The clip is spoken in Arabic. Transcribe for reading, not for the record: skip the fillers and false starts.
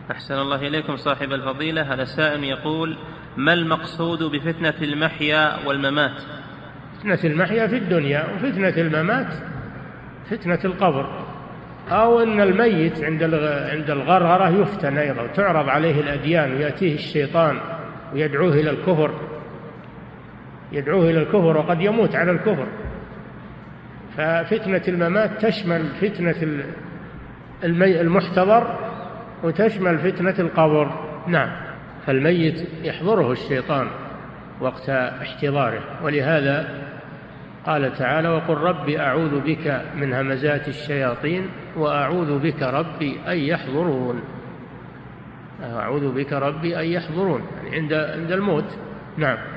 أحسن الله إليكم صاحب الفضيلة. هذا سائل يقول: ما المقصود بفتنة المحيا والممات؟ فتنة المحيا في الدنيا، وفتنة الممات فتنة القبر، أو أن الميت عند الغرغرة يفتن أيضا، تعرض عليه الأديان ويأتيه الشيطان ويدعوه إلى الكفر، وقد يموت على الكفر. ففتنة الممات تشمل فتنة المحتضر وتشمل فتنة القبر. نعم، فالميت يحضره الشيطان وقت احتضاره، ولهذا قال تعالى: وقل رب أعوذ بك من همزات الشياطين وأعوذ بك ربي أن يحضرون. أعوذ بك ربي أن يحضرون، يعني عند الموت. نعم.